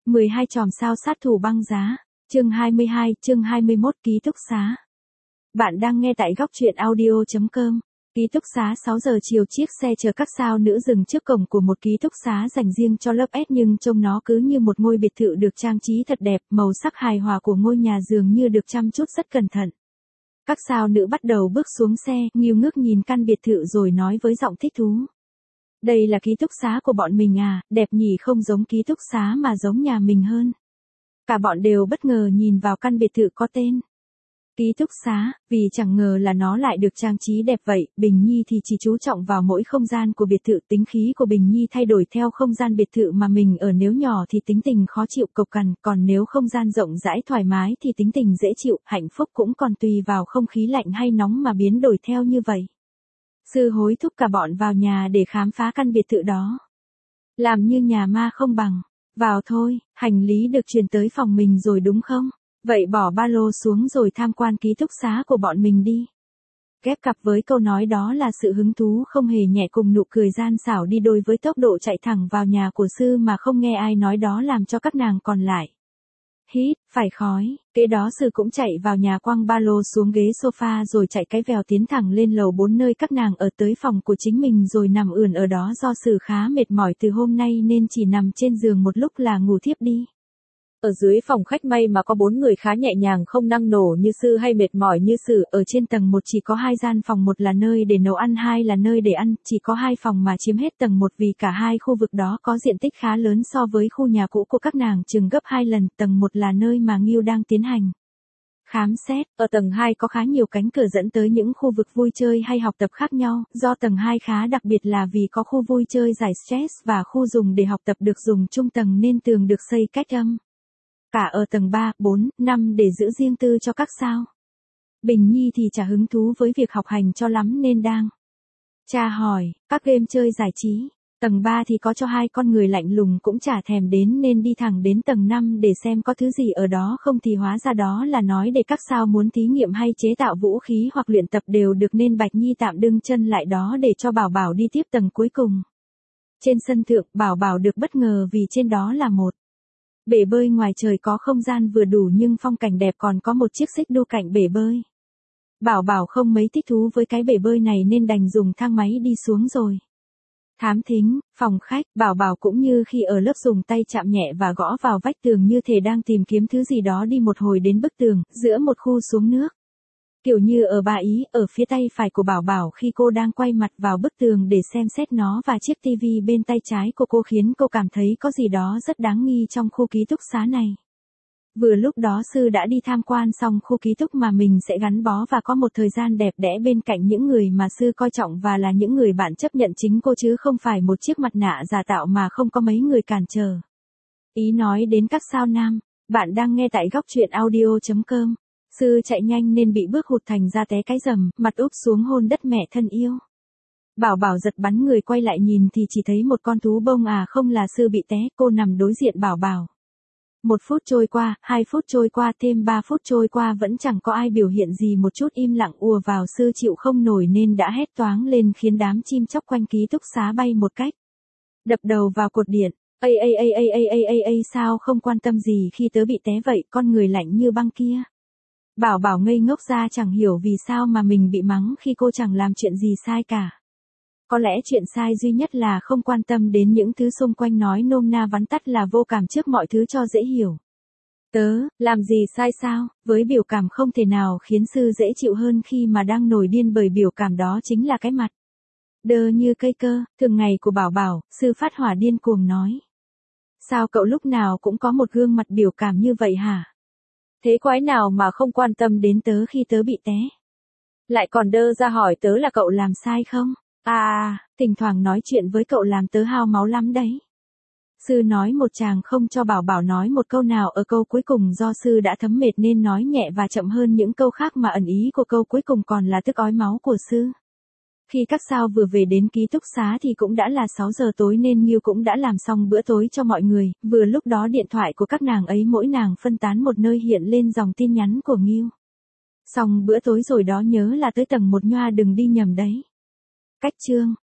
12 chòm sao sát thủ băng giá. Chương 22, chương 21 ký túc xá. Bạn đang nghe tại góc truyện audio.com. Ký túc xá 6 giờ chiều chiếc xe chở các sao nữ dừng trước cổng của một ký túc xá dành riêng cho lớp S nhưng trông nó cứ như một ngôi biệt thự được trang trí thật đẹp, màu sắc hài hòa của ngôi nhà dường như được chăm chút rất cẩn thận. Các sao nữ bắt đầu bước xuống xe, nghêu ngước nhìn căn biệt thự rồi nói với giọng thích thú. Đây là ký túc xá của bọn mình à, đẹp nhỉ, không giống ký túc xá mà giống nhà mình hơn. Cả bọn đều bất ngờ nhìn vào căn biệt thự có tên ký túc xá, vì chẳng ngờ là nó lại được trang trí đẹp vậy. Bình Nhi thì chỉ chú trọng vào mỗi không gian của biệt thự, tính khí của Bình Nhi thay đổi theo không gian biệt thự mà mình ở, nếu nhỏ thì tính tình khó chịu cộc cằn, còn nếu không gian rộng rãi thoải mái thì tính tình dễ chịu, hạnh phúc cũng còn tùy vào không khí lạnh hay nóng mà biến đổi theo như vậy. Sư hối thúc cả bọn vào nhà để khám phá căn biệt thự đó. Làm như nhà ma không bằng. Vào thôi, hành lý được chuyển tới phòng mình rồi đúng không? Vậy bỏ ba lô xuống rồi tham quan ký túc xá của bọn mình đi. Ghép cặp với câu nói đó là sự hứng thú không hề nhẹ cùng nụ cười gian xảo đi đôi với tốc độ chạy thẳng vào nhà của sư mà không nghe ai nói đó làm cho các nàng còn lại hít phải khói. Kế đó sư cũng chạy vào nhà quăng ba lô xuống ghế sofa rồi chạy cái vèo tiến thẳng lên lầu 4 nơi các nàng ở, tới phòng của chính mình rồi nằm ườn ở đó. Do sư khá mệt mỏi từ hôm nay nên chỉ nằm trên giường một lúc là ngủ thiếp đi. Ở dưới phòng khách may mà có 4 người khá nhẹ nhàng, không năng nổ như sư hay mệt mỏi như sư. Ở trên tầng 1 chỉ có 2 gian phòng, một là nơi để nấu ăn, 2 là nơi để ăn, chỉ có 2 phòng mà chiếm hết tầng 1 vì cả hai khu vực đó có diện tích khá lớn so với khu nhà cũ của các nàng, chừng gấp 2 lần. Tầng 1 là nơi mà Nghiêu đang tiến hành khám xét. Ở tầng 2 có khá nhiều cánh cửa dẫn tới những khu vực vui chơi hay học tập khác nhau, do tầng 2 khá đặc biệt là vì có khu vui chơi giải stress và khu dùng để học tập được dùng chung tầng nên tường được xây cách âm. Cả ở tầng 3, 4, 5 để giữ riêng tư cho các sao. Bình Nhi thì chả hứng thú với việc học hành cho lắm nên đang tra hỏi các game chơi giải trí. Tầng 3 thì có cho 2 con người lạnh lùng cũng chả thèm đến nên đi thẳng đến tầng 5 để xem có thứ gì ở đó không, thì hóa ra đó là nói để các sao muốn thí nghiệm hay chế tạo vũ khí hoặc luyện tập đều được, nên Bạch Nhi tạm đưng chân lại đó để cho Bảo Bảo đi tiếp tầng cuối cùng. Trên sân thượng, Bảo Bảo được bất ngờ vì trên đó là một bể bơi ngoài trời có không gian vừa đủ nhưng phong cảnh đẹp, còn có một chiếc xích đu cạnh bể bơi. Bảo Bảo không mấy thích thú với cái bể bơi này nên đành dùng thang máy đi xuống rồi. Thám thính, phòng khách, Bảo Bảo cũng như khi ở lớp dùng tay chạm nhẹ và gõ vào vách tường như thể đang tìm kiếm thứ gì đó, đi một hồi đến bức tường, giữa một khu xuống nước. Kiểu như ở Bà Ý, ở phía tay phải của Bảo Bảo khi cô đang quay mặt vào bức tường để xem xét nó và chiếc tivi bên tay trái của cô khiến cô cảm thấy có gì đó rất đáng nghi trong khu ký túc xá này. Vừa lúc đó sư đã đi tham quan xong khu ký túc mà mình sẽ gắn bó và có một thời gian đẹp đẽ bên cạnh những người mà sư coi trọng và là những người bạn chấp nhận chính cô chứ không phải một chiếc mặt nạ giả tạo mà không có mấy người cản trở. Ý nói đến các sao nam, bạn đang nghe tại góc truyện audio.com. Sư chạy nhanh nên bị bước hụt thành ra té cái rầm, mặt úp xuống hôn đất mẹ thân yêu. Bảo Bảo giật bắn người quay lại nhìn thì chỉ thấy một con thú bông à, không là sư bị té. Cô nằm đối diện Bảo Bảo. 1 phút trôi qua, 2 phút trôi qua, thêm 3 phút trôi qua vẫn chẳng có ai biểu hiện gì, một chút im lặng ùa vào. Sư chịu không nổi nên đã hét toáng lên khiến đám chim chóc quanh ký túc xá bay một cách đập đầu vào cột điện. Ây, sao không quan tâm gì khi tớ bị té vậy, con người lạnh như băng kia. Bảo Bảo ngây ngốc ra, chẳng hiểu vì sao mà mình bị mắng khi cô chẳng làm chuyện gì sai cả. Có lẽ chuyện sai duy nhất là không quan tâm đến những thứ xung quanh, nói nôm na vắn tắt là vô cảm trước mọi thứ cho dễ hiểu. Tớ, làm gì sai sao? Với biểu cảm không thể nào khiến sư dễ chịu hơn khi mà đang nổi điên bởi biểu cảm đó chính là cái mặt đơ như cây cơ, thường ngày của Bảo Bảo. Sư phát hỏa điên cuồng nói. Sao cậu lúc nào cũng có một gương mặt biểu cảm như vậy hả? Thế quái nào mà không quan tâm đến tớ khi tớ bị té? Lại còn đơ ra hỏi tớ là cậu làm sai không? Thỉnh thoảng nói chuyện với cậu làm tớ hao máu lắm đấy. Sư nói một tràng không cho Bảo Bảo nói một câu nào. Ở câu cuối cùng do sư đã thấm mệt nên nói nhẹ và chậm hơn những câu khác, mà ẩn ý của câu cuối cùng còn là tức ói máu của sư. Khi các sao vừa về đến ký túc xá thì cũng đã là 6 giờ tối nên Nghiêu cũng đã làm xong bữa tối cho mọi người. Vừa lúc đó điện thoại của các nàng ấy mỗi nàng phân tán một nơi hiện lên dòng tin nhắn của Nghiêu. Xong bữa tối rồi đó, nhớ là tới tầng 1 nhoa, đừng đi nhầm đấy. Cách chương.